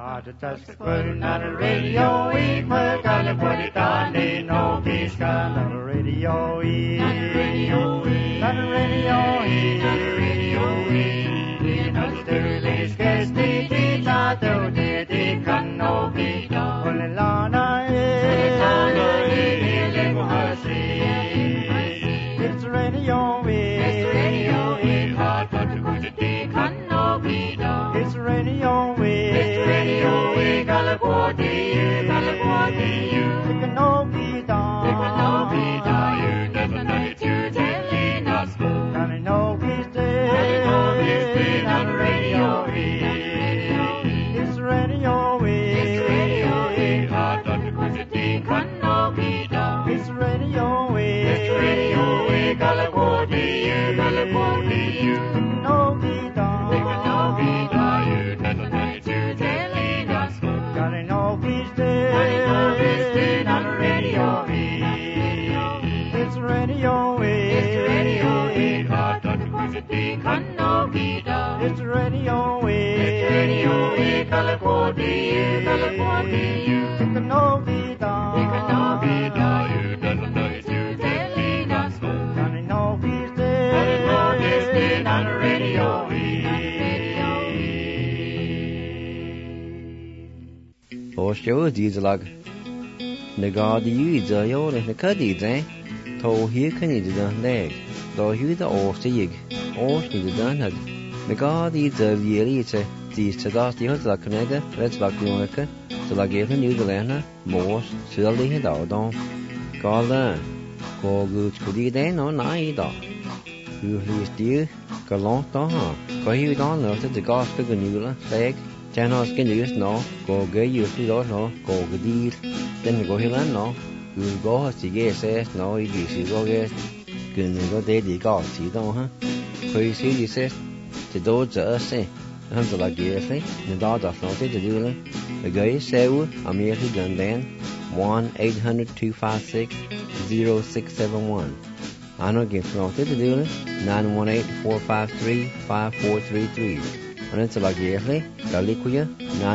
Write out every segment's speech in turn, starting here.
Put not a radio, we put on put it on the no peace, not a radio, not a radio, not a radio, not a radio, not a sterling, guess the teacher, though they can no be done. Only Lana, it's radio, it's radio, hard but to put it, they can no be done. It's radio, California, it can no be done. It can no be done. You never know it, you telling us. And I know he's dead. On the radio, it's radio, it's radio. Hard on the quantity can no be done. It's radio, California, California, it can no be done. It can no be done. You never know it, you telling us. I know he's dead on the radio, it's radio, it's radio, hard on the quantity can no be done. It's radio, California, California, it can no be done. It can no be done. You never know it's you telling us. I know he's dead on the radio. Årsjø dieselag. Negade jyder gjorde det kadidre. To hirkanidde leg. Da hyda årstig. Årsnidde danad. Negade jyder vjelite. Diste das de hos lakanega. Retslag joneke. Så lagere nydelene. Mors. Sydlige daudon. Gale. Gå gut kudide no nei da. Uhlistig. Galant da. Gå hyda nøtte til gaske nyla. Leg. Channel skin news no, go gay you to no, go deal, then go hill no, you go to get no, you go get, can go daddy go see don't, huh? Crazy, you said, the doors are say, I'm to like yearly, the dog of not to do it. The guy say, I'm here to gun then, 1-800-256-0671. I know get not to do it, 918-453-5433. And it's like yearly, Galikuya,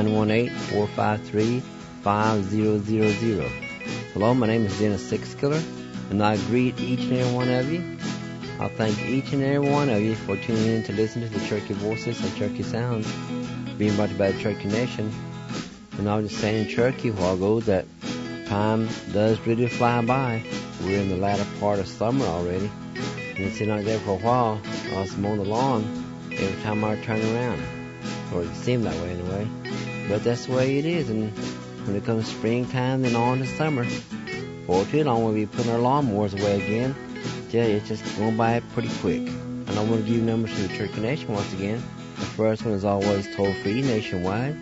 918-453-5000. Hello, my name is Dennis Sixkiller, and I greet each and every one of you. I thank each and every one of you for tuning in to listen to the Cherokee Voices and Cherokee Sounds, being brought to you by the Cherokee Nation. And I was just saying in Cherokee a while ago that time does really fly by. We're in the latter part of summer already, and it's been out there for a while. I was mowing the lawn every time I turn around, or it seemed that way anyway. But that's the way it is, and when it comes springtime and on to summer, for too long we'll be putting our lawnmowers away again. Yeah, it's just going by pretty quick. And I want to give you numbers to the Cherokee Nation once again. The first one is always toll-free nationwide,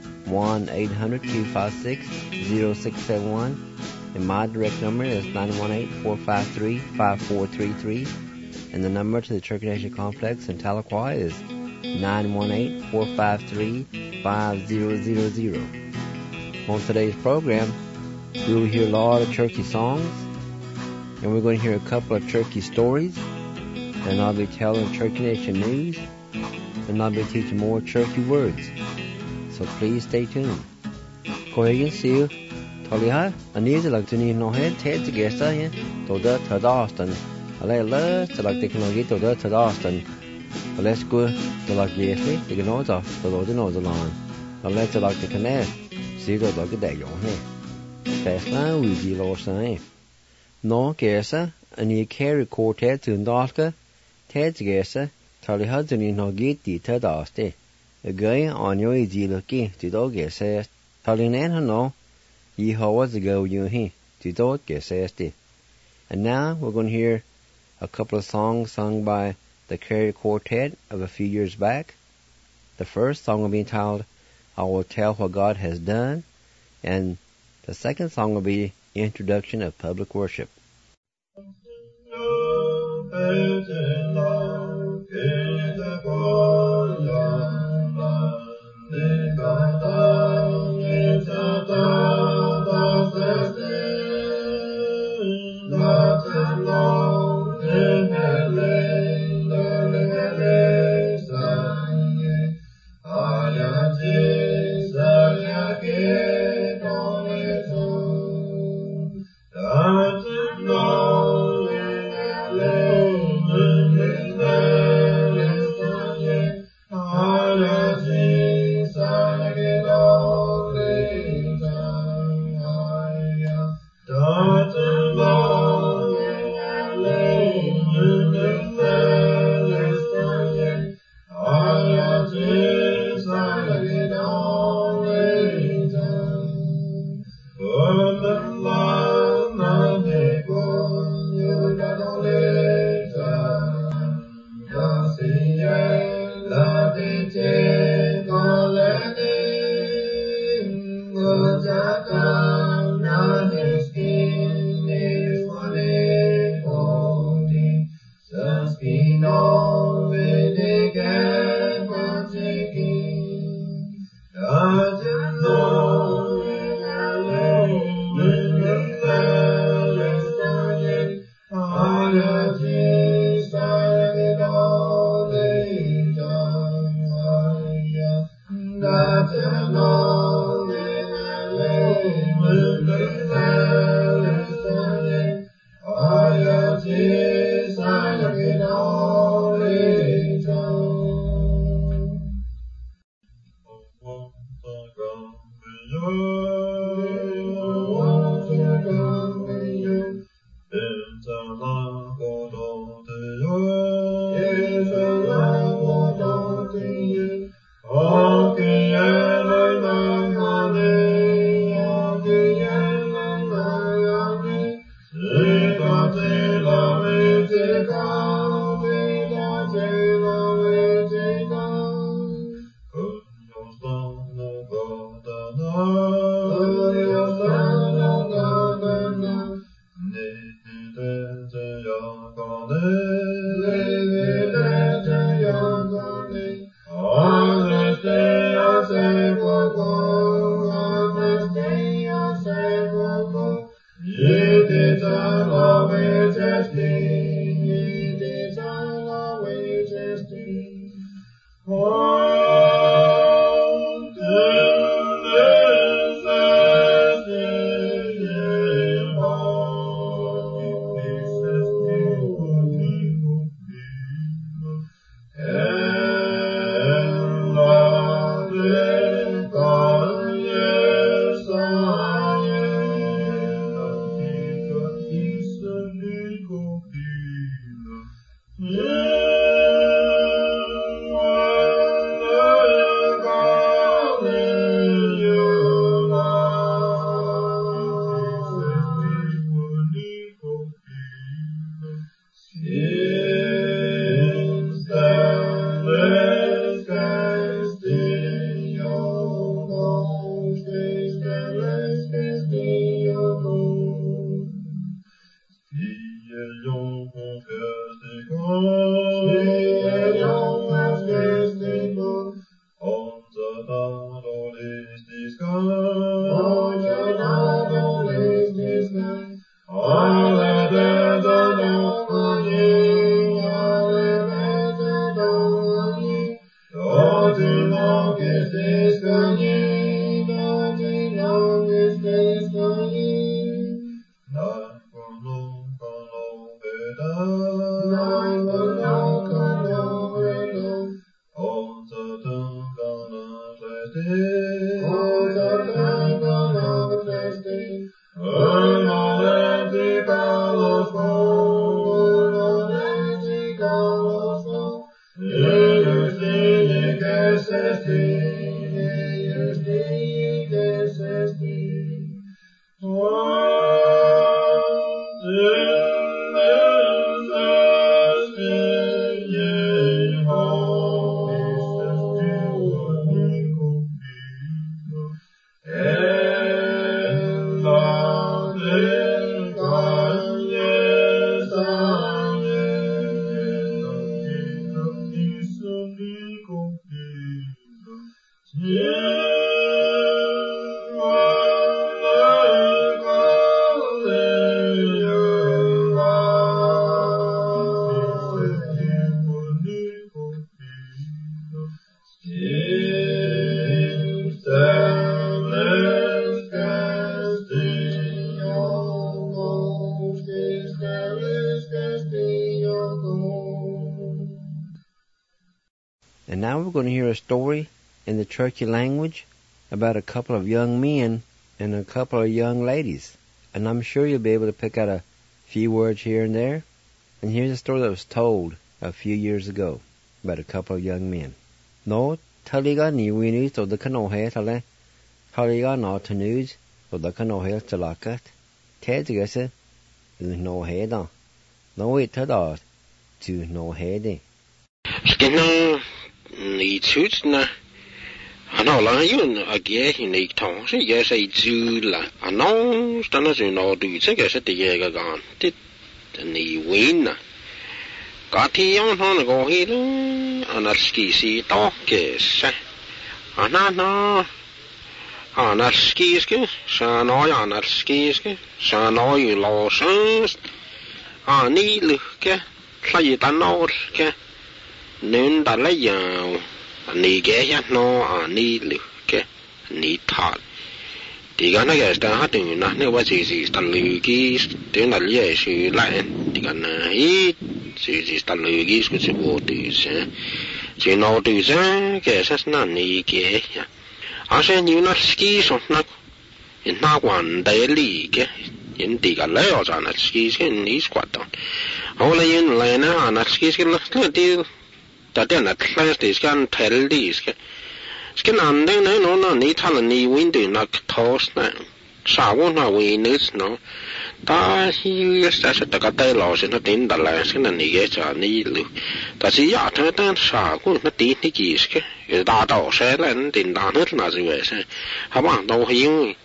1-800-256-0671. And my direct number is 918-453-5433. And the number to the Cherokee Nation Complex in Tahlequah is 918-453-5000. On today's program, we will hear a lot of Cherokee songs, and we're going to hear a couple of Cherokee stories, and I'll be telling Cherokee Nation news, and I'll be teaching more Cherokee words. So please stay tuned. Go ahead and see you. Toliha, I need to like to need no head, head to get here. To the Austin. I like to like they can get to the Austin. But let's go to like yesterday, they can know the nose along. But let's like the canal. See the like a day on here. Fast now, we deal or say. No, Gersa, and you carry quartet to Ndalka. Ted Gersa, Tally Hudson in no get the Ted Austin. A guy on your easy lucky to dog get says. Tally Nan no. Ye how was ago you he to dog get says. And now we're going to hear a couple of songs sung by the Carrier Quartet of a few years back. The first song will be entitled, I Will Tell What God Has Done, and the second song will be Introduction of Public Worship. And now we're going to hear a story in the Cherokee language about a couple of young men and a couple of young ladies. And I'm sure you'll be able to pick out a few words here and there. And here's a story that was told a few years ago about a couple of young men. No, taliga ni wini to the kanohe tale, taliga no tanuj to the kanohe talakat, tedgese, no heda, no it tada, to no hede. Skinning ni tutsna ano la yun age ni tong se ye se ju la ano stana ju no du se ke se de ye ga gan ti ni win na ka ti yang thon go hi lu anarski si to ke se anana anarskiske sa no anarskiske sa no yu lo sens ani lukke sai ta no ke nên ta lấy giờ ni ghé ya no ani lukke ni thal thì cái này cái ta hát tiếng na nếu mà chỉ ta lười cái tiếng là lý sự lại thì cái này chỉ ta lười cái cái sự vô tư sẽ chỉ nói tư sẽ cái sẽ là ni ghé ya sẽ như nó ski xong nó quan đại lý cái những tí cái lẽ ở trong nó ski cái ní quạt đó hồi là những lẽ nó ski cái là tí ta tên là class thì cái thel đi cái nam đấy nó ní thằng là ní window nó toast này sao cũng nó windows nó ta hiểu sẽ cái tay lò sẽ nó tính là cái là ní cái cho ní luôn ta chỉ ya thôi ta sao cũng nó tính ní cái đa đầu sẽ là nó tính đa hết là gì vậy sẽ các bạn đâu hiểu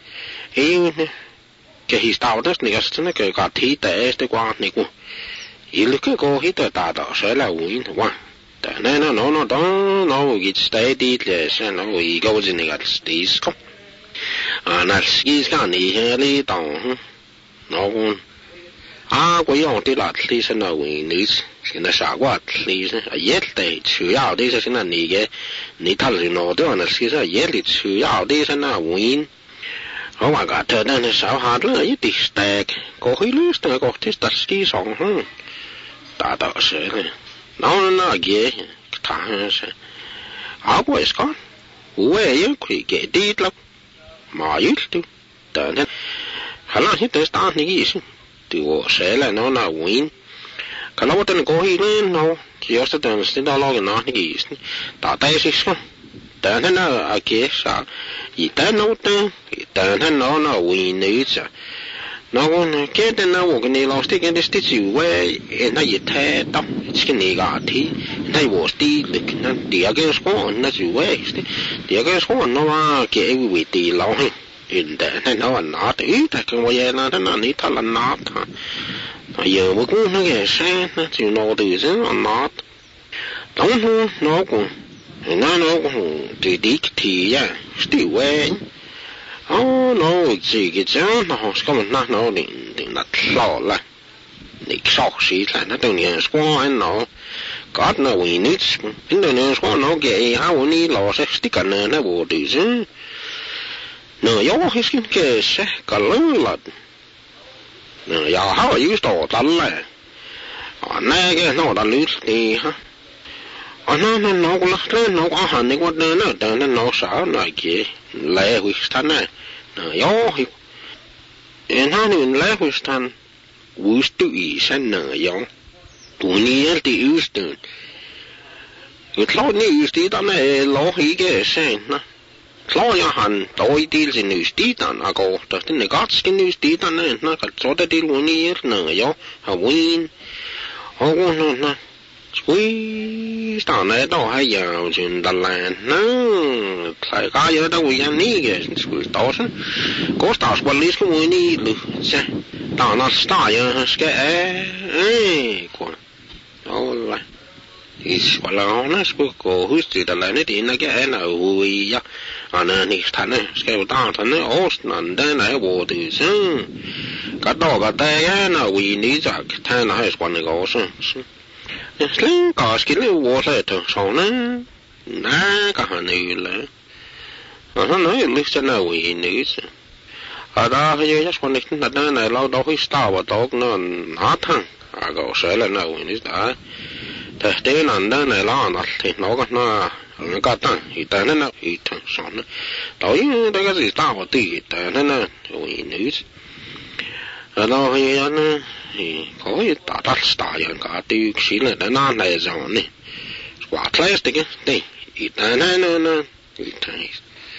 cái historia đó này cái cái thi tế cái quan này cũng ý cái cô hít đa đầu sẽ là win one nên nó đó nó cái steady là sẽ nó cái câu gì này cái stis không nó stis cái này cái đồng nó cũng cái ông thì là thì sẽ là win nữ现在傻瓜thì也得主要的是现在你个你他是弄的那其实也得主要的是那win我话个这那少下了一点 stack 过去了是个这 ski 上大到是了然后那个他是我是讲我也可以给的了嘛有的但是好像现在打那个意思对我谁了那 win kalau waktu kau hilang, no, biasa dan mesti dah lagi nak ni, tak tahu sih kan. Dan na akhir sa, itu na win ni je. Na pun kita na waktu ni lasti kita mesti cuci, na itu tak, sih ni gati, na wasti, na dia ke sekolah na cuci, dia ke sekolah na wah ke witi lau, dan na wah itu kan wah na ni thal na giờ mới cũng nó cái xe nó chịu nô từ chứ nó đóng nó cũng từ đi thì ya still way nó chỉ cái chứ nó có một nó định là lọ là định sọc xí là nó từ nhà qua nó có nó quỳ nít đến từ nhà qua nó cái áo ni lọ sẽ stick nó bộ từ chứ nó gió hết cái xe cả lớn là giờ họ yếu tố tận này, này cái nó đã lướt đi ha, nó cũng là nó có hành này quan nữa, nên nó sợ này kia lẽ huyết thanh này, gió thì, nó nên lẽ huyết thanh, huyết tự ý sinh nở gió, tụi ní thì yếu tố, cái lo ní yếu tố đó này lo hí cái sen na. Klar jag han då i till sin nystitan ago då den är ganska nystitan när kan så det till hon är när jag har win och hon squeeze stanna då har jag sin dallan nu sai ka jag då vi ni ge squeeze då så kostas police ko ni lu så då när sta jag ska ko alla is wala hon ska ko husti dallan det innan jag är nu ja anh này thằng này cái tao thằng này Austin đây này vô từ chứ cái đó cái tay nó vì lý do thằng này quan này có chứ lên có cái này vô sẽ thường sau này nè cái hàng này là nó nói lý do là vì lý do ở đó cái gì quan này là này lâu đâu phải start vào đó nó nát thằng có sẽ là nó vì lý do thế thế này này là nó thì nó có nó cái tăng thì ta nó thì thằng sọn nó tối đây cái gì tao thì ta nó rồi nữ ở đâu thì có cái ta startอย่างcả tiêu xí là đã nan này rồi nè quả plastic đấy thì ta nó thì thằng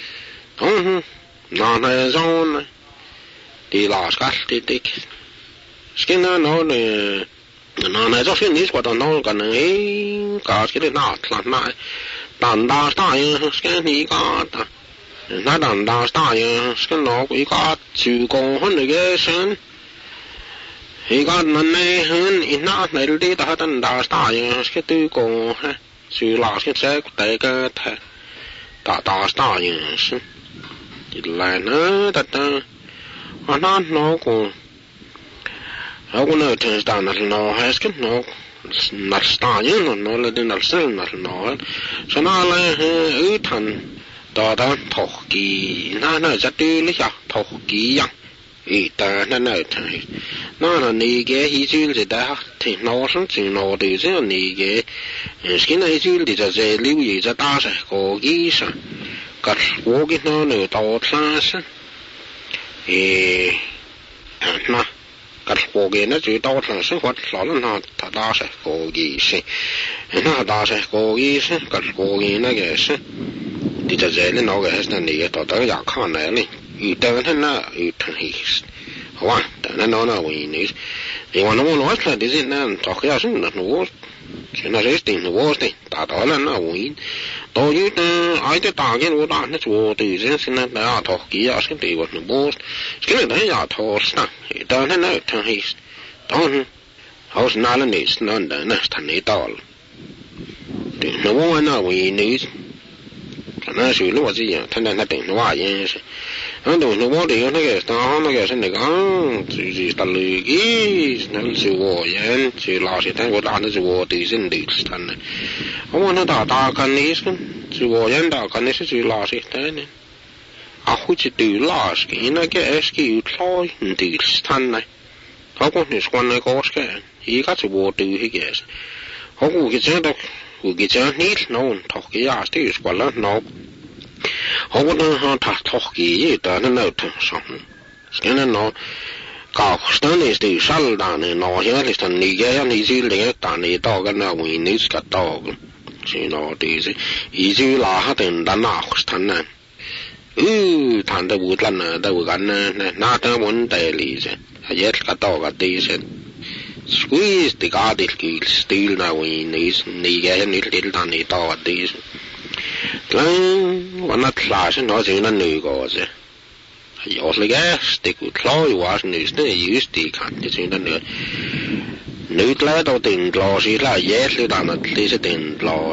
nan này rồi thì là cái skin nó nan này cho xin ní quả tao nó cái này cái này nó là đàn đa style cái này có nó đàn đa style cái nó cũng có chịu công hơn cái sen thì có nên này hơn ít nó này đi ta đàn đa style cái tư công ha chịu là cái sẽ tại cái đa style thì là nó ta nó cũng cũng nói thế nào nó hay cái nó style nó là đến nó cho nó là thành đó thổ kỳ nó rất tư lý à thổ kỳ yang ý ta nó thế nó là này cái ý chí gì đó thì nó sống chỉ nó từ chứ này cái này chứ thìจะlưu ýจะta sẽ có cái sao cái của cái nó nữa tao ra sao nó cái của cái nó chỉ tao ra sinh hoạt nó ta sẽ có cái gì nó ta sẽ có cái gì cái của cái nó cái gì thìจะnó cái này cái tao tới giờ看来呢遇到它那遇到它好吧但nó là vì này thì mà nó nói là cái gì nó tao cái gì nó nó sẽ tìm nó thì ta đó là nó vì tôi như ai tới ta cái nó nó chùa từ trên xin nó đã thọ kỹ ở cái địa vật nó bố cái này đấy là thọ sang thì đó nó thằng hi đó họ nói là này nó nó thằng này to thì nó muốn nó vì này nó xử lý gì vậy thằng này nó định nó vậy nó đồ nó bố thì nó cái sinh này có gì ta lười cái nó chịu vậy chịu lo thì thằng của ta nó chịu từ sinh được thằng này không nó ta cần này chịu vậy ta cần này sẽ chịu lo thì thế này hút từ lo cái nó cái skill thôi từ thằng này họ cũng như quan này có cái ý các chịu từ cái họ cũng cái chuyện nít nó thọ cái gì thì quan là nó họ cũng họ thọ cái gì đó nó thằng xong cái nó cao hơn này từ sau đó nó hiện là thằng này cái này chỉ là thằng này to cái nào mình này cái to thì nó thì ý chí là họ đến đàn nào thằng này thằng đó bút lần đó cái này nó đó vấn đề gì chứ hay cái to cái gì chứ squeeze the garden steel now in is cái này để thằng này to cái gì cáiวันนั้นคลาสnó chỉ là nữ có chứ ở lại cái stick khói quá nữ nó use stick thì chỉ là nữ lại đầu tiên lo gì là yes là nó thì sẽ tiền lo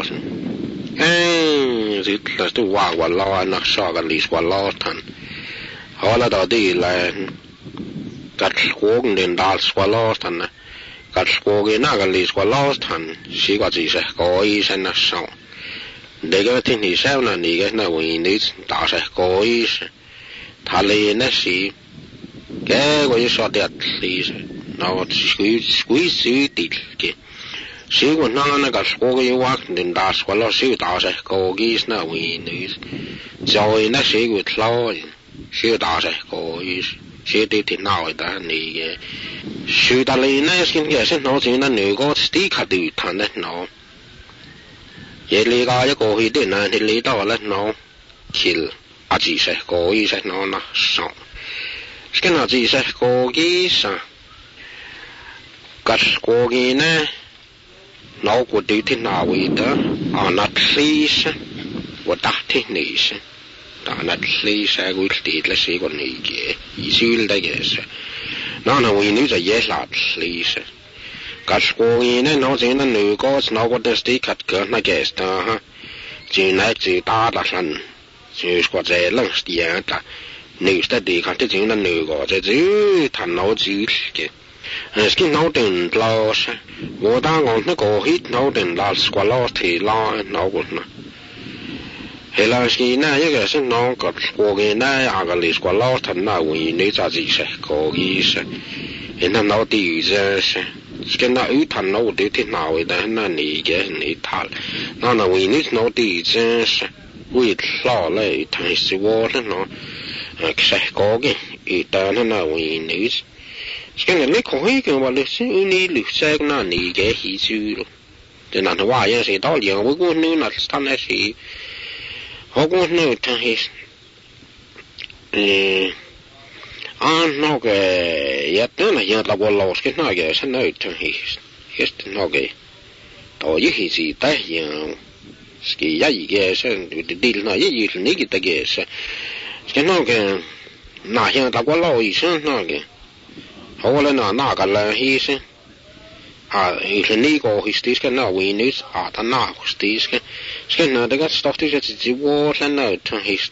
thì là tôi qua lo nó sao cái lý qua lo thằng họ là đầu tiên là cái cuốn đến đào qua lo thằng này cái cuốn cái lý qua lo thằng chỉ có gì sẽ có ý sẽ nó sao để cái thiên thì sao là này cái nào vì nữ tạo sẽ có ý thà lên nó xí cái cái số đẹp thì nó quý suy tịt kì xí của nó cái số cái quá nên đa số là xí tạo sẽ có ý nào vì nữ rồi nó xí của lâu xí tạo sẽ có ý xí thì nào đó này xí ta lên nó cái sẽ nó chỉ là nữ có tí khá từ thằng đấy nó vậy lý cái có ý định là thì lý đó là nó kill à chỉ sẽ có ý sẽ nó sao cái nào chỉ sẽ có ý sao cái có ý này nó có đi thế nào vậy đó nó lý sẽ và đặt thế này sẽ nó lý sẽ có đi là sẽ có này cái ý chí là cái sẽ nó là vì nếu là là lý sẽ cái có ý này nó chỉ là nữ có nó có được tí khát cỡ nó cái đó ha chỉ này chỉ ta là lần chỉ có cái lần tiền ta nữ sẽ đi khát thì chỉ là nữ có cái chứ thằng nó chỉ cái nó đừng lo sao我当我那个hit nó đừng lo quá lo thì lo nó cũng nó hay là khi này cái是nó có cái này cái lý quá lo thằng nào vì nữ giá trị sẽ có ý sẽ nên nó đi ra cái nào ưu thằng nó để thế nào vậy đó là này cái này thằng nó là vì nó đi ra vì lo lại thằng sự vô nó sẽ có cái ý đó là vì nữ cái này lấy khỏi cái mà lịch sử này lịch sử nó này cái gì chứ cho nên nó話有時多嘢我估呢那真係是我估呢真係nó cái nhất là giờ là bộ lót cái nó cái sinh nó chân hi hết nó cái tổ chức gì gì đấy giờ ski ya ige sen dil na ye ni ki ta ge se ke no ke na hian ta kwa lo yi sen na ge ho le na ka la hi se i ni go histis ke na we news ta na histis ke na de ga stof ti ji wo la na ta hist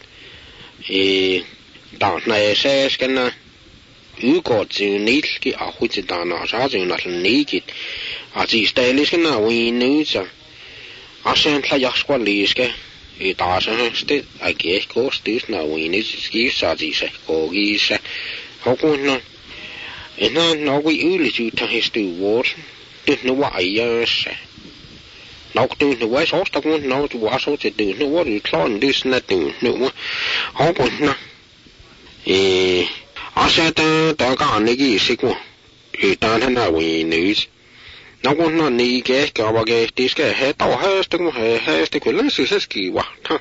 da na se ke na u go zu ni ki a hu ji da na sa ju na ni ki a ji stylish ke na we news a sen la ya squad liske i da sa ste a ge ko stis na we news ski sa ji se ko gi se ho ko na no we uli ju ta histu wo tu no wa ya se no tu no wa so sta ko no tu wa so te tu no wa ri klon dis na tu no ho ko na a se ta ka ni gi se ko i ta na we news no ko no ni ge ka wa ge dis ke he ta ha sta ko he sta ko la su se ski wa ta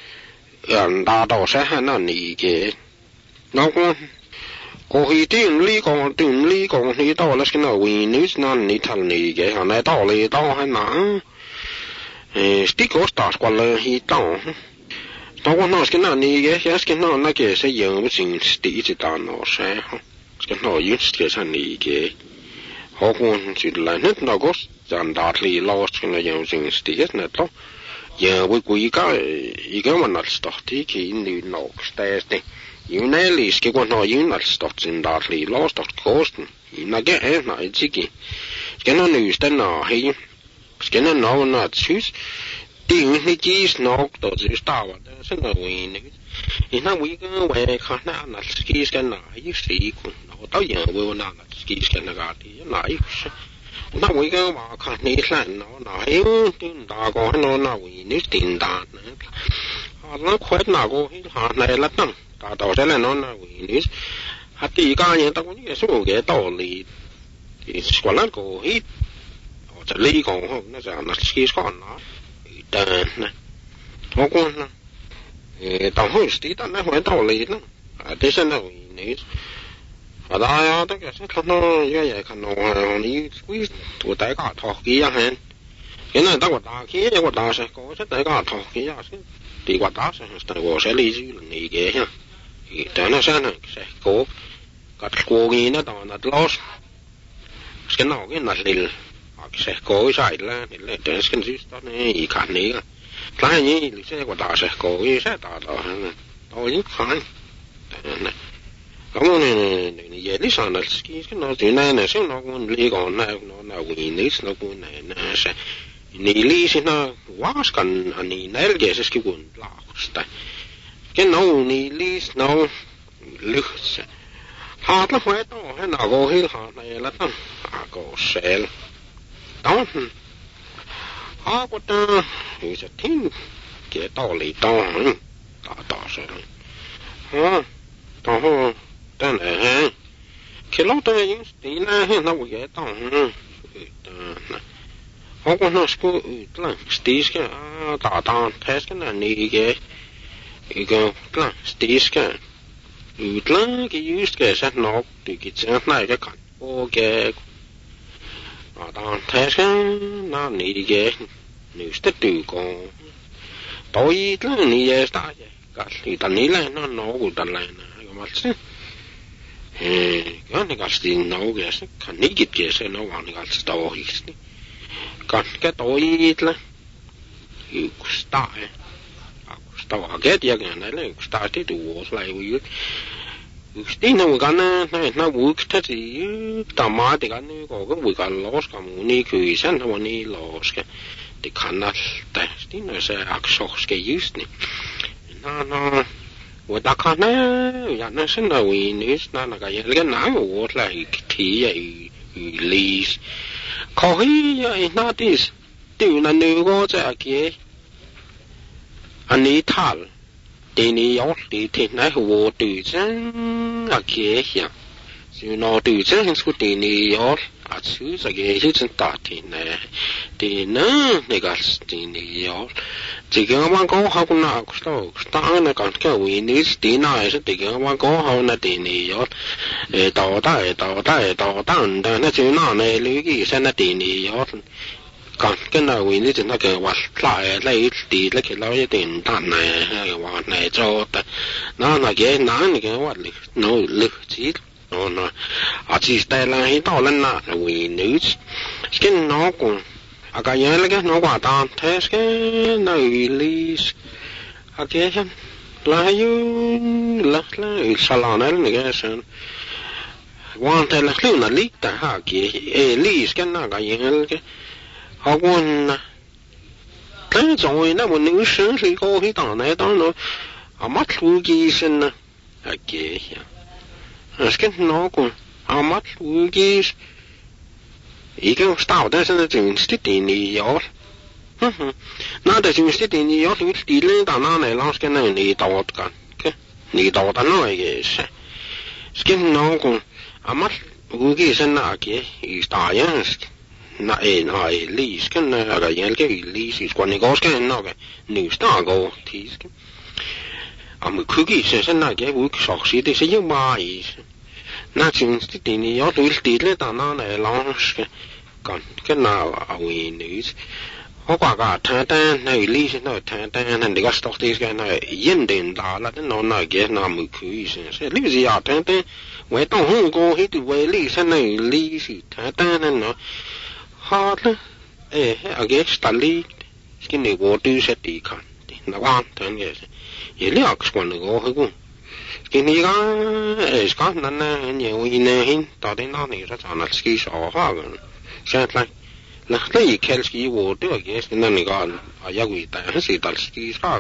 da da se ha na ni ge no ko ko hi tin li ko ni to la skin we news na ni tal ni ge ha na to li to ha na stick sta kwa la hi to to ko no skin na ni ge ya skin na ge se yin bu jin sti ji da no se ha skin no yin sti sa ni ge ho ko ji la net na go jan da li lo skin na yin jin sti ge na to ya we ku i ga man na sta ti ki ni no sta sti Juneli ski kun no junalstot sin darli lostot kosten. Ina ge na itiki. Skena nysten na hi. Skena no na tsus. Ti ni gis no to stava. Sen no win. Ina we go we kana na ski skena hi sti kun. No to ya we na ski skena ga ti na hi. Na we go ma ka ni san no na hi tin da go no na we ni tin da. Ha na khwet na go hi ha na la tam. Ta to se le no na we ni ha ti ka yin ta ko ni su ge to li ti squalan ko hi o ta li ko ho na sa na ski ko na ta na ho ko na ta ho sti ta na ho to li na te se na we ni a da ya ta ke se ka no ye ye ka no ni squeeze tu ta ka to ki ya hen ke na ta ko ta ki ye ko ta se ko se ta ka to ki ya se ti ko ta se ta ko se li ji ni ge ya Tänä sänä se ko katkuugi na tana los sken auki na lil se ko sai la le te sken sista ne I kan ni la ni li se ko ta se ko I se ta ta to ni kan na ko ni ye li san na ski sken no ti na se no ko li ko na wi ni no ko na se ni li si na was kan ani nelge se ski kun la sta Ken no ni lis no luchts. Ha la fue to he na go hil ha na la tan. A go sel. Don. Ha ko ta is a tin ke to li to. Ta sel. Ha. To ho tan he. Ke lo to yin sti na he na wo ye to. Ha ko no sku tla sti ske ta tes ke na ni ge I go plan stiska utlang ki just ke sat nok du ki tsang na ke kan o ke ta taska na ni ge nu sta du ko to I tlang ni ye sta ye ka li ta ni la no ku ta la na ko mal se ga ni ga sti no ge se kan ni git ge se no wa ni ga sta o hi sti kan ke to I tla ku sta Stava get ya na le started to was like we Stina we gana na work ta ti ta ma de gan ko ko we gan los ka mu ni ku san ho ni los ke de kanal ta Stina se aksoch ke just ni na we da kana ya na sen na we ni na ga ya le na wo la ti ya lis ko hi ya na dis tu na nu go ja ke Ani tal de ni yo de te na ho du zhen a ke ya su no du zhen su de ni yo a su sa ge ji zhen da te na de na ne ga de ni yo ji ge ma go ha ku na ku sta na ka ke we ni de na se de ge ma go ha na de ni yo da da na ju na ne lu gi se na de ni yo còn cái nào vì lý chúng ta kêuว่าlại lấy đi lấy cái nói tiền đàn này hayว่าnày cho nó là cái nói này cáiว่าnó lực chỉ nó chỉ tay là hiện tại là vì nữ cái nó cũng cái gì là cái nó quá tàn thế cái này lý cái là như là salon này cái sao quan thế là lúc nào lý ta ha cái lý cái nào cái gì cái họ quan cái rồi nó một nữ sinh thì có cái tảng này đó nó mắt lưu kỹ sinh nè cái cái nó cũng mắt lưu kỹ ý cái style đó là chính xác định lý do nó là chính xác định lý do thì đi lên tảng này nó cái này lý do cái lý do đó nó cái nó cũng mắt lưu kỹ sinh là cái style này lý cái này là cái lý quan niệm cái nó cái nữ style go thì mà cứ cái sinh là cái vụ sọc xí thì sẽ những bài nó chính xác định lý do thì đi lên tảng này nó còn cái nào vì nữ họ quả cả thằng ta này lý nó thằng ta này cái stock thì cái này yên định đó là nó nói cái nào mới cứ sẽ lý gì à thằng ta vậy tao không có hết về lý cái này lý gì thằng ta này nó họ là cái style cái này vô tư sẽ đi看nó quan thằng cái gì lý học quan nó có không cái này cái nó nhiều gì này tao đến nó này rất là cái số ha cái là cái cái cái vô tư cái nó này cái ya quỷ ta hay là cái sao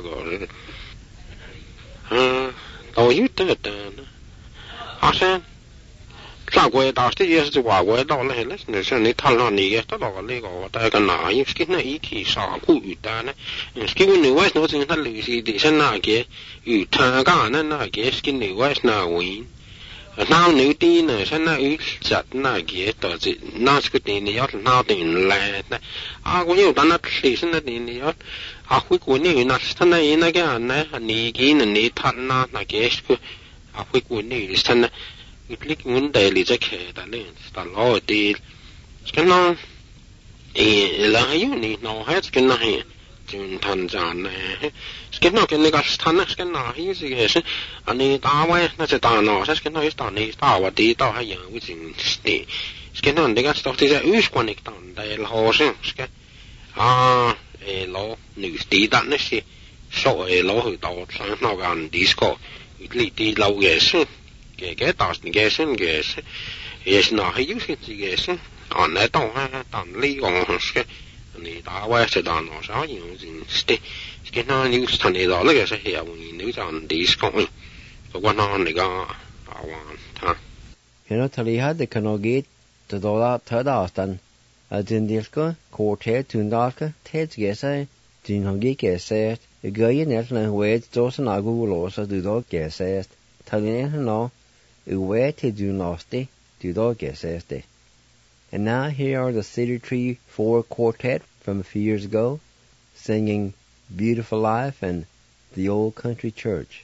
cái tao yêu tới đó sao sao quay đó thì giờ thì qua quay đó là hết rồi sao này thằng nó này cái đó là cái cái nào những cái này ý thì sao cũng yêu ta nè cái người ngoài nó chính là lưu sĩ thì sao nào cái yêu ta cái này cái người ngoài nào vậy nào nếu đi nữa sao nào yêu chặt nào cái đó thì nào cái tiền này要nào tiền lại cũng nhiều ta nó thì sao nó tiền này cuối cùng này nó sao này cái này cái này thằng nó cái cuối cùng này sao nó cái vấn đề là cái đó là ta lo thì cái nó là như này nó hết cái này chúng thành ra này cái nó cái này cái thằng cái nào như thế cái anh ấy ta vậy nó sẽ ta nó cái nó ta này ta và đi ta hayอย่างวิจิตรcái nó cái stuff thì sẽ use connect đây là hồ sơ cái lo nữ tí đặt nó sẽ số lo hồi đầu sang nó gần disco lý tí lâu cái cái đó là cái sinh cái nó hay dùng cái anh ấy đâu ha tạm lý còn cái này ta vậy sẽ đàn nó sao những cái nó như thằng này đó là cái sẽ hiểu nếu chọn disco cái nó này cái ha cái nó thay hết cái nó get từ đó là thở đó tận ở trên disco quartet tune đó cái thế cái sẽ chính họ ghi cái sẽ cái này là về cho nó nào cũng lo sẽ từ đó cái sẽ thay nên nó way to do nasty to do geseste. And now here are the Cedar Tree 4 Quartet from a few years ago, singing Beautiful Life and The Old Country Church.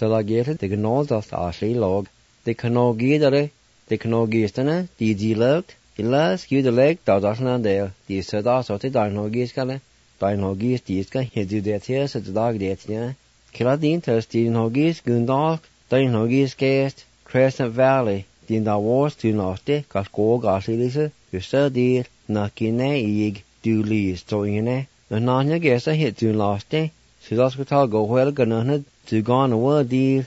Talagelet de genoldas asli log. De kanogidere, de kanogistene, die lukt. Ilas judeleg dadasna de die sada sote darnogiskale. Darnogis diska hedudeties et dagdetia. Kiladin tes dinogis gundal, darnogis gest, Crescent Valley. Din da wars tu naste, kasko gasilise, usadir, nakine ig, du lis to ine. Nanya gesa hit tu naste. Sudaskatal go well ganana to gone away deal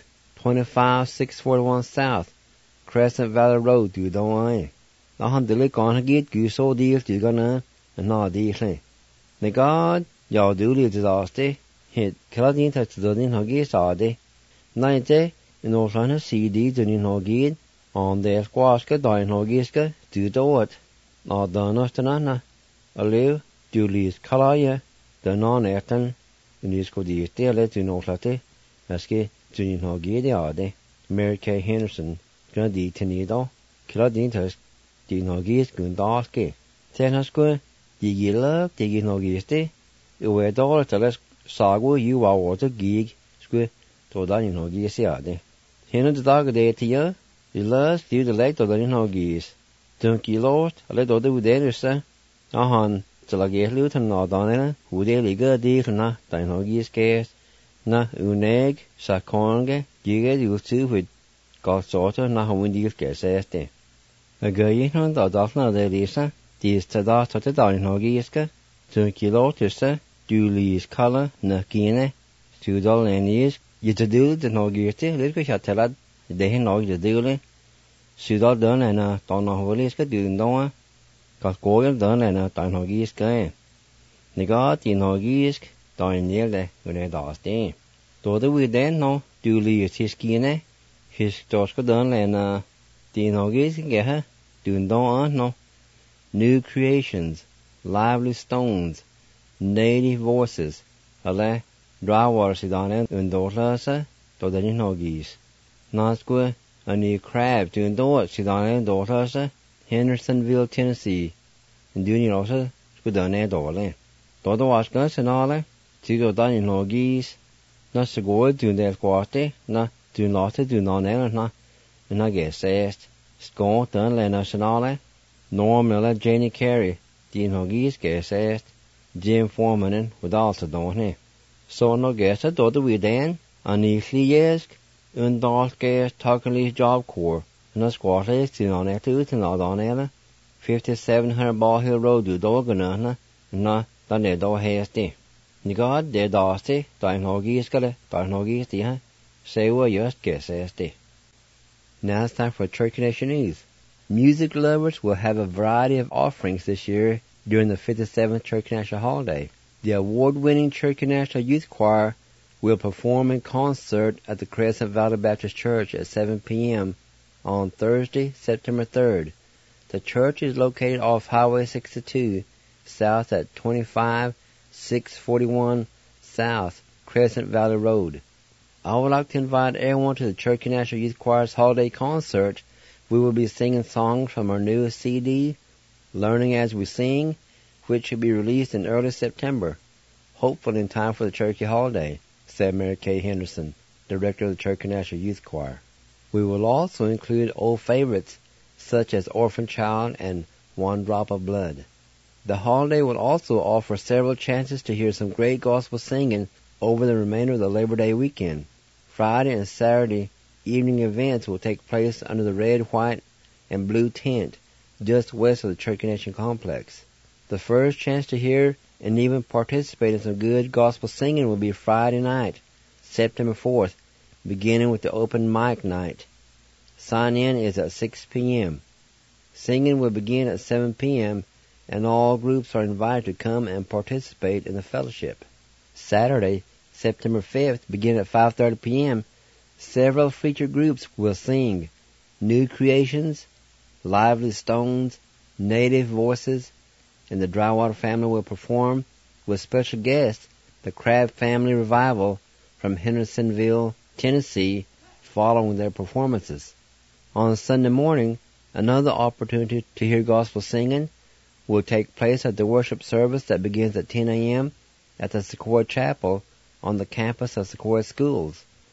25641 South Crescent Valley Road to Doane. Na han dele gone git gu so deal to gonna na deal. Ne God ya duli disaster hit Kaladin to the hogi sade. Niente in Oslana CD to in hogid on the squashka dine hogiska to do it. Na danastana aliu dulis kalaya the non etan. Nisko di stele tu noslate, aske tu no gede ade. Mary Kay Henderson, gonna di tenido, Kiladin tes di no gis gundaske. Tenasko di gila, di no giste, uwe dollar teles sagu you are water gig, sque to da no gis ade. Hena the dog de tia, the last do the leg to the no gis. Dunky lost, a little do the ahan. Så la jeg luta na danene, hude ligger dir na dinogiskes, na uneg, sa konge, gige yutu with galsota na hundiskes este. A gøy han da dafna de lisa, dis tada tote dinogiske, tun kilotisse, du lis kala na kine, studal enis, yitadul de nogirte, lirke chatela, de hin nog de dule, studal done na donna holiske dundoa, Kaskoil done na dinogiske. Negat dinogisk, dinele, une daste. Dode we den no, du lis hiskine, his dorska done na dinogisk geha, dundon no. New creations, lively stones, native voices, ale, drawar sidane undorlasa, dode dinogis. Naskwe, a new crab to endor sidane undorlasa, Hendersonville, Tennessee. And doing also, Scudane Dole. Dodo Washka, Senale, Tigo Dani Nogis, na Segor, doing their quarter, na do not do non na, and I guess says, Scone, Dun Lena Senale, Norm Miller, Janie Carey, Dean Nogis, guess says, Jim Foreman, with also don't he. So no guess a Dodo we then, and if he yesk, undalt guess, talking job corps. Na squatters to non etu to not on ela 5700 Ball Hill Road do dogana na da ne do hesti. Ni God de dasti dinogi skale dinogi sti ha say what just guess esti. Now it's time for Church Nation News. Music lovers will have a variety of offerings this year during the 57th Church National holiday. The award-winning Church National Youth Choir will perform in concert at the Crescent Valley Baptist Church at 7 p.m. on Thursday, September 3rd. The church is located off Highway 62, south at 25641 South Crescent Valley Road. I would like to invite everyone to the Cherokee National Youth Choir's holiday concert. We will be singing songs from our newest CD, Learning as We Sing, which should be released in early September, hopefully in time for the Cherokee holiday, said Mary Kay Henderson, director of the Cherokee National Youth Choir. We will also include old favorites such as Orphan Child and One Drop of Blood. The holiday will also offer several chances to hear some great gospel singing over the remainder of the Labor Day weekend. Friday and Saturday evening events will take place under the red, white, and blue tent just west of the Cherokee Nation complex. The first chance to hear and even participate in some good gospel singing will be Friday night, September 4th, beginning with the open mic night. Sign-in is at 6 p.m. Singing will begin at 7 p.m., and all groups are invited to come and participate in the fellowship. Saturday, September 5th, beginning at 5:30 p.m., several featured groups will sing New Creations, Lively Stones, Native Voices, and the Drywater family will perform with special guests the Crab Family Revival from Hendersonville, Tennessee, following their performances. On Sunday morning, another opportunity to hear gospel singing will take place at the worship service that begins at 10 a.m. at the Sequoia Chapel on the campus of Sequoia Schools.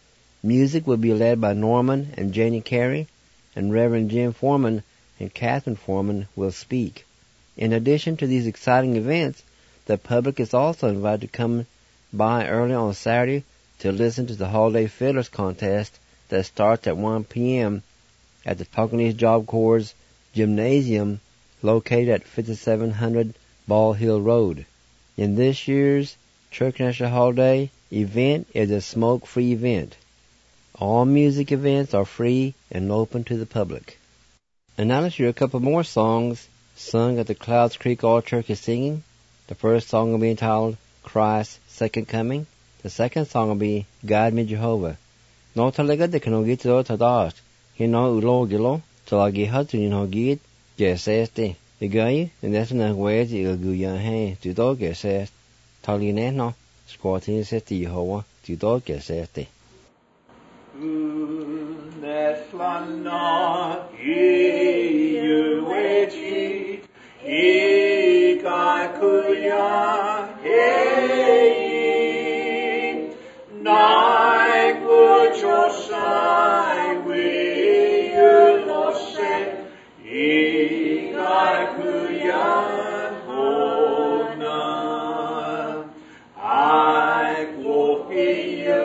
Music will be led by Norman and Janie Carey, and Reverend Jim Foreman and Catherine Foreman will speak. In addition to these exciting events, the public is also invited to come by early on Saturday to listen to the Holiday Fiddlers Contest that starts at 1 p.m. at the Talking East Job Corps Gymnasium located at 5700 Ball Hill Road. In this year's Church National Holiday event is a smoke-free event. All music events are free and open to the public. And now let's hear a couple more songs sung at the Clouds Creek All Turkey Singing. The first song will be entitled Christ's Second Coming. The second song will be Guide Me Jehovah. No talaga de kanogito tadash. Hino ulo gilo. Talagi hatu no gid. Geseste. Igai. And that's not where the guya hay. To dog gesest. Taline no. Squatting sesti Jehovah. To dog geseste. Neslanna iueci ikakuya hei nai kuchosai wiulose ikakuya hona I kupiyu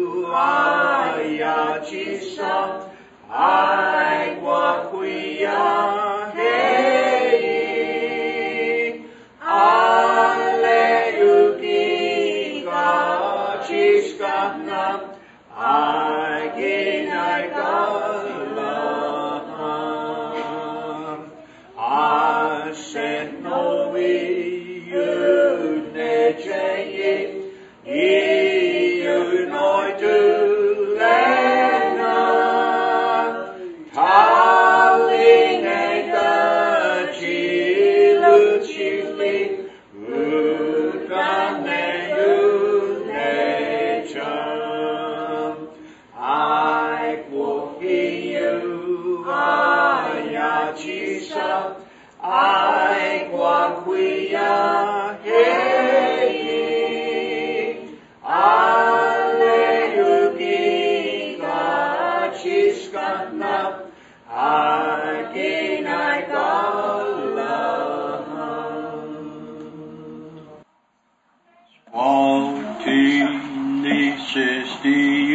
ayachisa I wakuya hei aleuki gachiskana I ginai galam I sent no unejei you know to I wakuya hei aleuki gachiskana aginai galam Spaltini sesti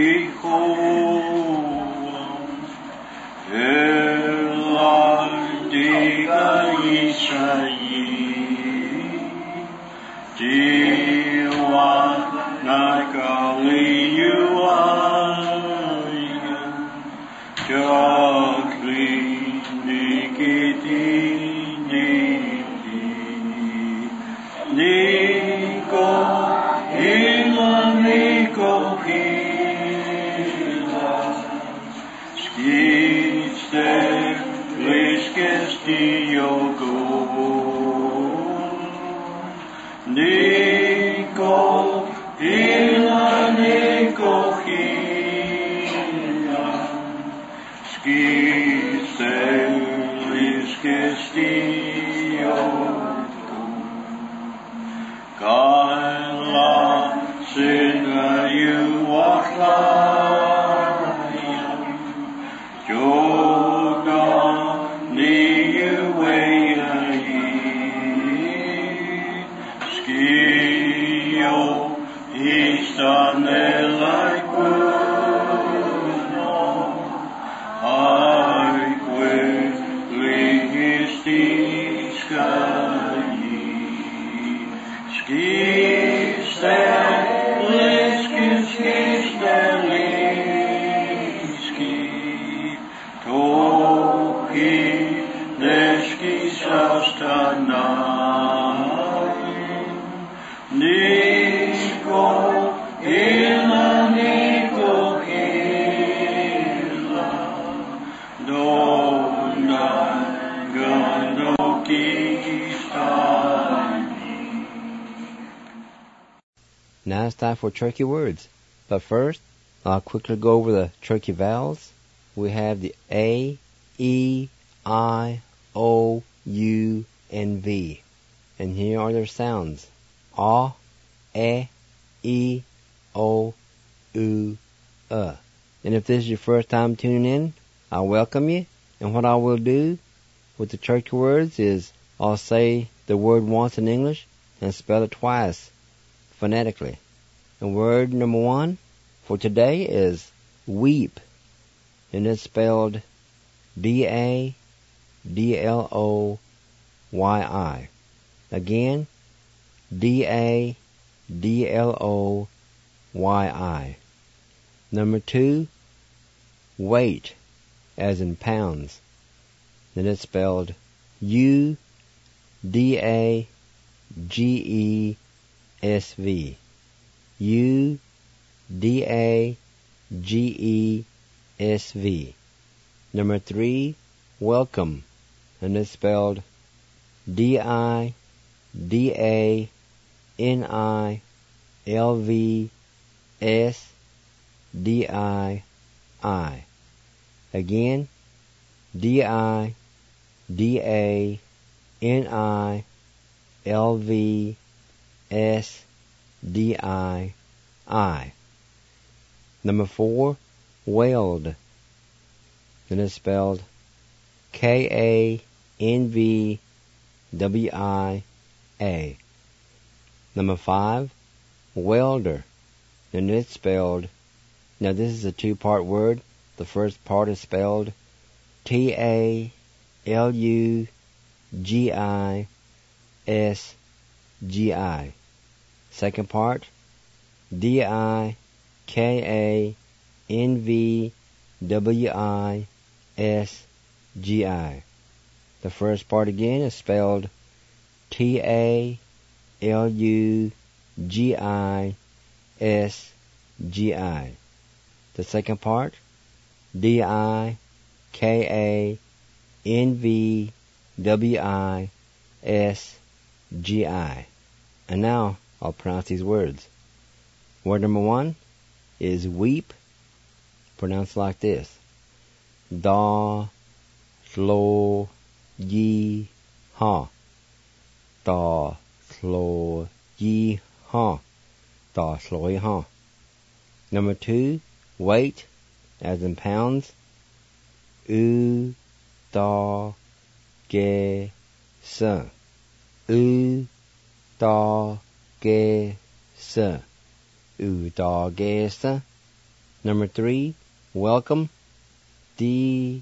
Now it's time for Turkey words. But first, I'll quickly go over the Turkey vowels. We have the A, E, I, O, U, and V. And here are their sounds. A, E, O, U, And if this is your first time tuning in, I welcome you. And what I will do with the church words is I'll say the word once in English and spell it twice phonetically. And word number 1 for today is weep. And it's spelled Badloyi. Again, Dadloyi. Number 2, wait, as in pounds. Then it's spelled Udaggesv. Udaggesv. Number 3, welcome, and it's spelled Didalvi. Again, Didalvi. Number 4, wailed, and it's spelled Kanvwia. Number 5, welder, and it's spelled, now this is a 2-part word. The first part is spelled Taluggi. Second part, Dikkanvi. The first part again is spelled Taluggi. The second part, Dikkanvi. And now I'll pronounce these words. Word number 1 is weep, pronounced like this. Da, slo, yi, ha. Da, slo, yi, ha. Da, slo, yi, ha. Number 2, wait, as in pounds. Udaggesv. Udaggesv. Number 3, welcome. Didanilas.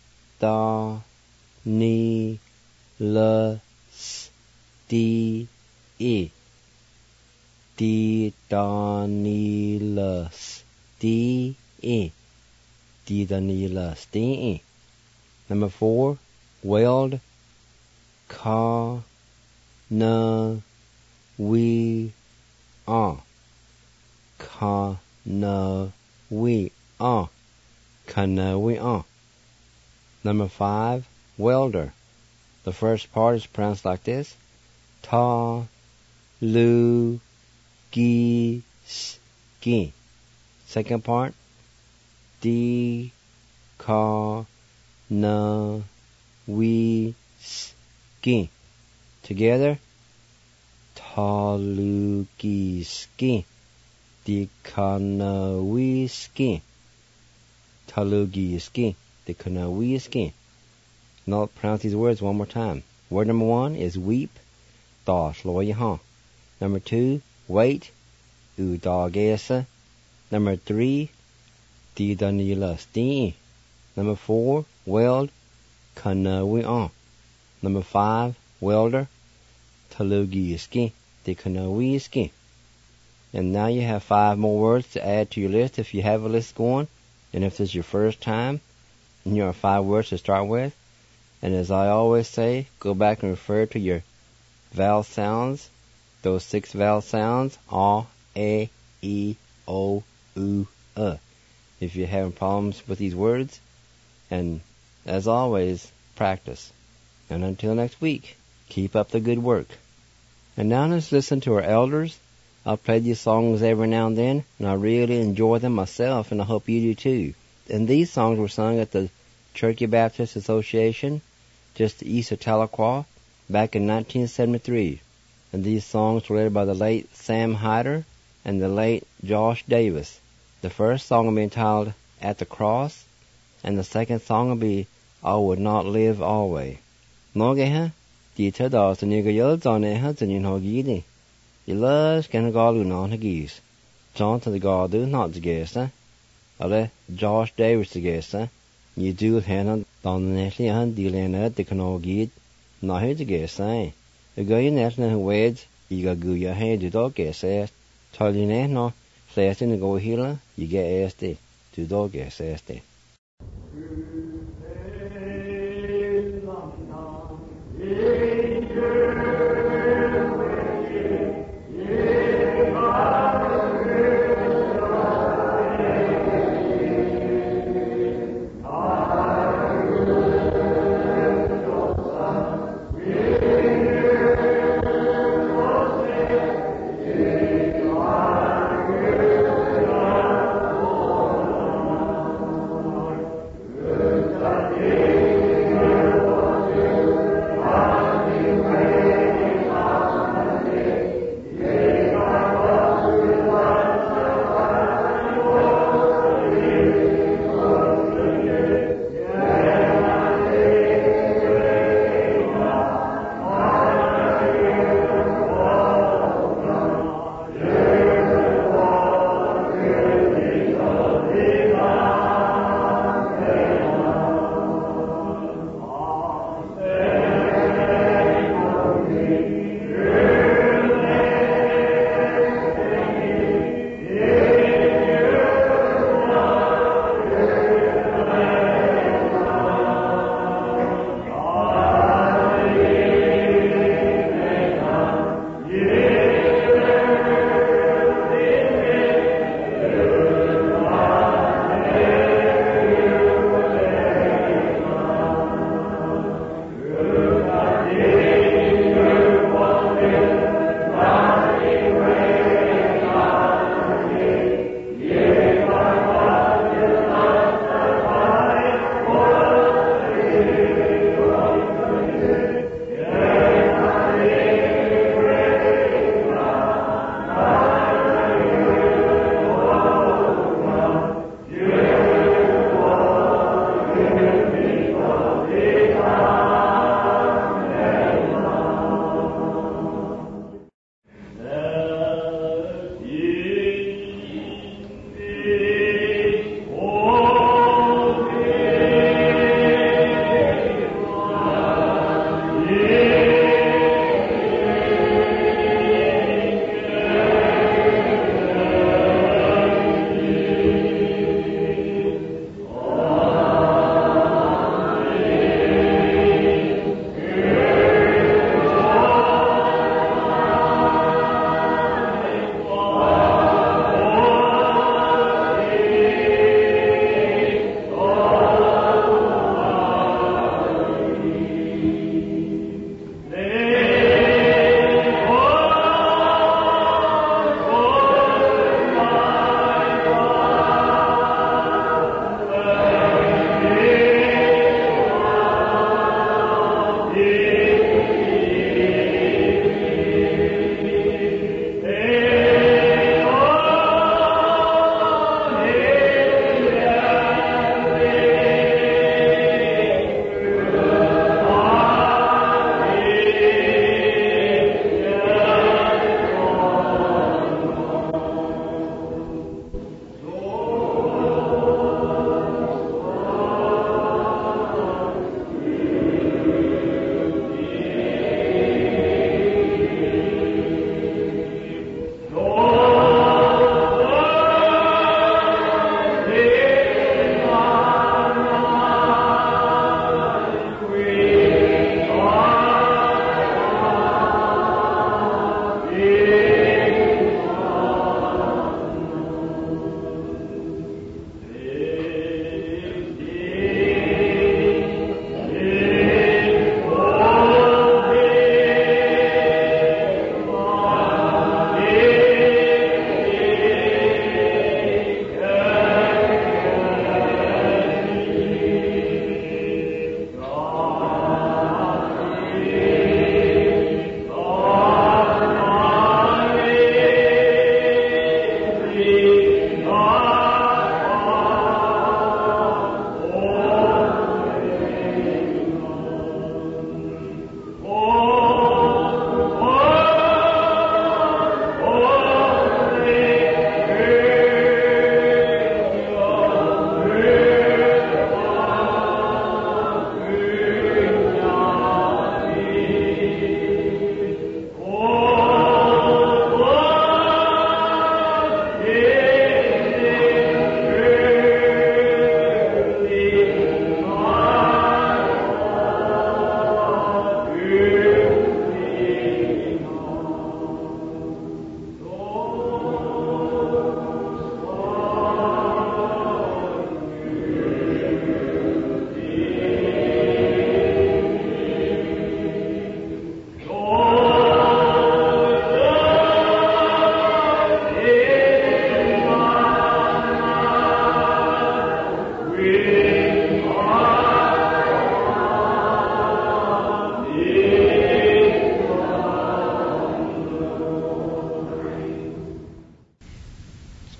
Didanilas. Number 4, wailed. Kanvwia. Kanvwia. Number 5, welder. The first part is pronounced like this. Taluggi. Second part, Dikkanvi. Together, Taluggiski. Dikkanvi. Taluggiski. Dikkanvi. Now I'll pronounce these words one more time. Word number 1 is weep. Da, slo, yi, ha. Number 2, wait. Udaggesv. Number 3, Didanilas. Number 4, weld. Kanvwia. Number 5, welder. Taluggiski. Dikkanvi. And now you have 5 more words to add to your list if you have a list going. And if this is your first time, and you have 5 words to start with. And as I always say, go back and refer to your vowel sounds. Those 6 vowel sounds, A, E, O, U, if you're having problems with these words. And as always, practice. And until next week, keep up the good work. And now let's listen to our elders. I play these songs every now and then, and I really enjoy them myself, and I hope you do too. And these songs were sung at the Cherokee Baptist Association, just east of Tahlequah, back in 1973. And these songs were led by the late Sam Hyder and the late Josh Davis. The first song will be entitled at the cross, and the second song will be I Would Not Live Always. Nogeha, Dita das the nigger yells on it, and you know giddy. You love can go on the geese. John to the gardu not the guest, Ale Josh Davis the guest, you do hand on the netly and dealing at the canoe gid, not here the guest, The guy in netly who wades, you got go your hand to dog guest, tell you no, flat in the go healer, you get SD, to dog guest, SD.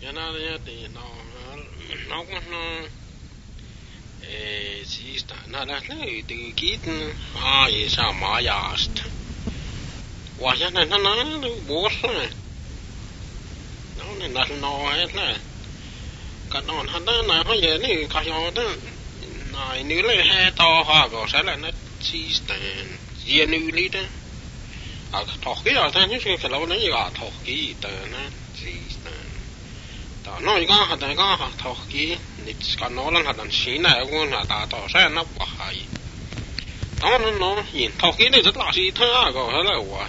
Ja när det nó sista när det det kitten ai sama jast. Wa ja när bossa. No hết cả non hắn đó này họ về này cả họ đó này nếu lấy hai to họ có sẽ là nó system gì nữ lý đó thọc cái đó ta nhớ cái lâu nãy giờ thọc cái đó nó system đó nói cái hạt này cái hạt thọc cái nít cái nó là hạt đàn xí này cũng là ta to sẽ nó bại đó nó nhìn thọc cái này rất là xí thế à có hết là hoài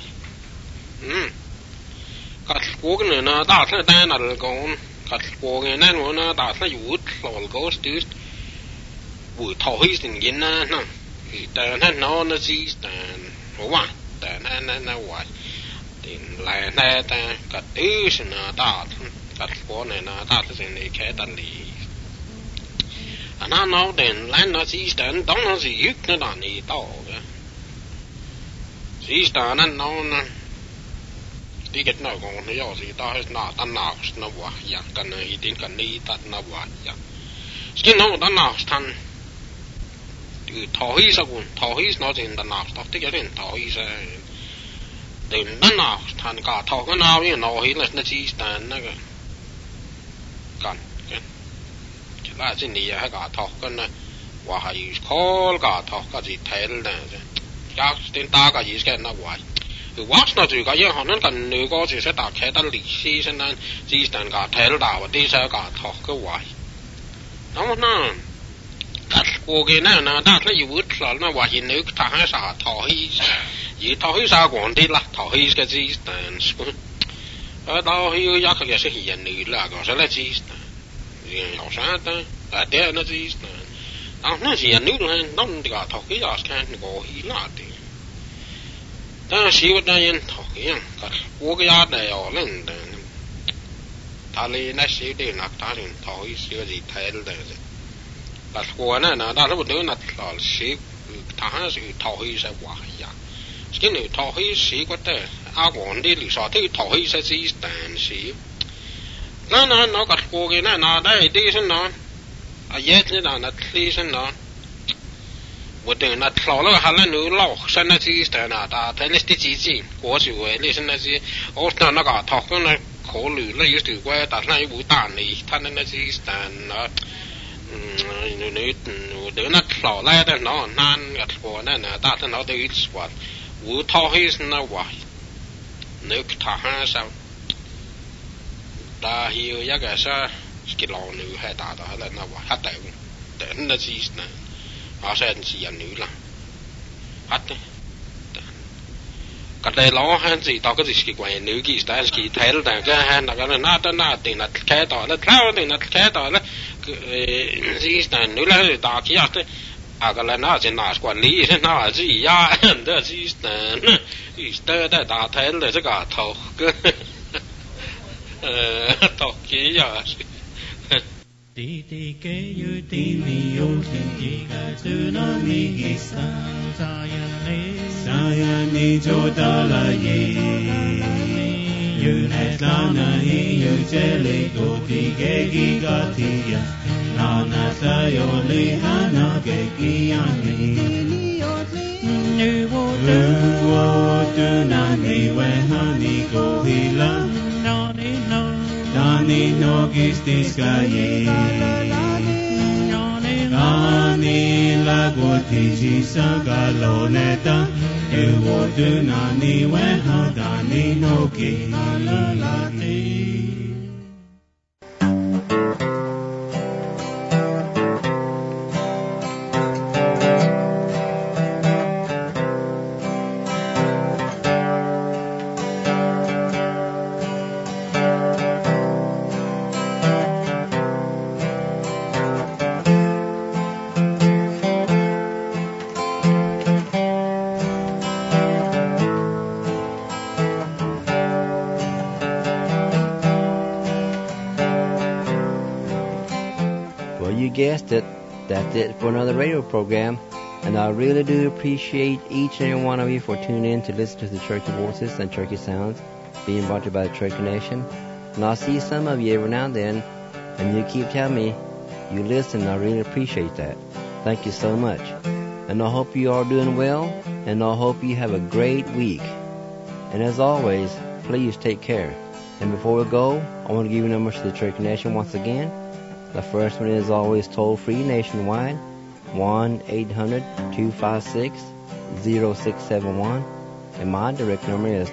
cái cuộc này nó ta sẽ đan là con cái cuộc này nó ta sẽ dụ lòi có stüt buổi thổi sinh kiến na nèแต่nó chỉว่าแต่นั่นว่าthì lạiแต่cái thứ sinh ta cái cuộc này nó ta sẽ này cái đàn lý nó đến lại nó chỉ đến đó nó chỉ giúp nó đàn lý to cái chỉ đến nó đi cái nào còn nó giờ gì ta nó ta nào nó quá ya cái này đến cái này ta nó quá ya cái nó ta nào thằng từ thổi sao cũng thổi nó trên ta nào ta thích cái thổi sao đến nó nào thằng cả thổi cái nào như nó hết là nó chỉ stand nó cái chỉ là cái này hay cả thổi cái này và hay call cả thổi cái gì thay này chắc đến ta cái gì cái nó quá watch nó chủ cái họ nó cần nếu có thì sẽ đặt cái lịch sử xem nên chỉ cần cả theo đạo đi sẽ cả thọ cái hoài nó đặt cô cái này nó đặt nó yếu rồi nó hoài nếu thằng hay sao thọ hi sao còn đi là thọ hi cái gì ở đâu hi giá cái sẽ hiện nữ là có sẽ là gì hiểu sao ta ở đây nó gì nó hiện nữ rồi nó cả thọ cái giá cái có hi là thì ta xíu ta yên thọ cái quốc gia này ở lên ta lấy nó xíu đi nạp ta thì thọ cái xíu gì thay được là quốc này nó ta lúc đó là xíu ta xíu thọ cái sẽ quá ya cái này thọ cái xíu có thể còn đi lịch sử thì thọ cái sẽ gì tàn xíu nó cả quốc cái này nó đây đi xem nó yết như là nó đi xem nó我等那老了还能牛老，现在是在那大，他那是几斤？我是为了现在是，我那个他可能考虑了有时怪，但是那有单的，他那是在那，我等那老来的那难个我那大他那都有说，我他还是那话，那个他还是，但有一个是，个老牛还大的，还那话还带那是那。sẽ chỉ ăn nữ là hết đấy cái đây lo han gì tao cái gì cái quay nữ cái ta cái thấy là cái han là cái nó tiền là cái tao là thao tiền là cái tao là gì là nữ là ta kia đấy cái là nó trên nào quản lý thế nào gì ya đó gì là đó ta thấy là cái thầu cái thầu kia ya Ti ti ke yu ti mi yo tin ji ga tu na mi gi san sa ya ni jo da la ye yu ne la na hi yu che le go ti ke gi ga ti ya na na sa yo le ha na ke ki ya ni nu wo tu na ni we ha ni go hi la Dani no gistis gaye Dani la goti sagaloneta Ewo du nani weha Dani no gistis Guessed it, that's it for another radio program, and I really do appreciate each and every one of you for tuning in to listen to the Cherokee Voices and Cherokee Sounds being brought to you by the Cherokee Nation. And I'll see some of you every now and then, and you keep telling me you listen. I really appreciate that. Thank you so much. And I hope you are doing well, and I hope you have a great week. And as always, please take care. And before we go, I want to give you numbers to the Cherokee Nation once again. The first one is always toll-free nationwide, 1-800-256-0671. And my direct number is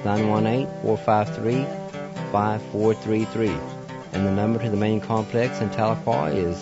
918-453-5433. And the number to the main complex in Tahlequah is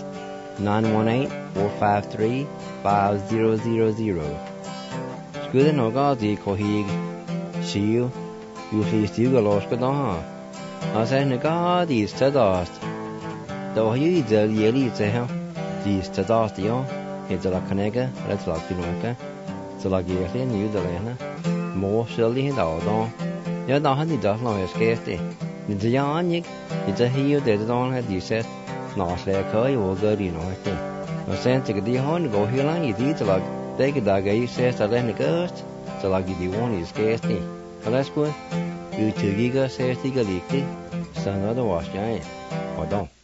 918-453-5000. Skuda no gazi kohig shiu usually still lost the I said negadi stadast. Though he is a yearly zeha, the stadastio, it's a la canega, let's like Pinoca, so like yearly and you the lena. More surely in our dawn. You're not honey does not escape. It's a yarn, it's a heel that don't have you said. Not like her, you will go in or thing. I sent to the horn go here and you did like they could you says I let the ghost, so like you want is scarcely. But that's good. You two giga says the leaky, son of the wash giant. Or don't.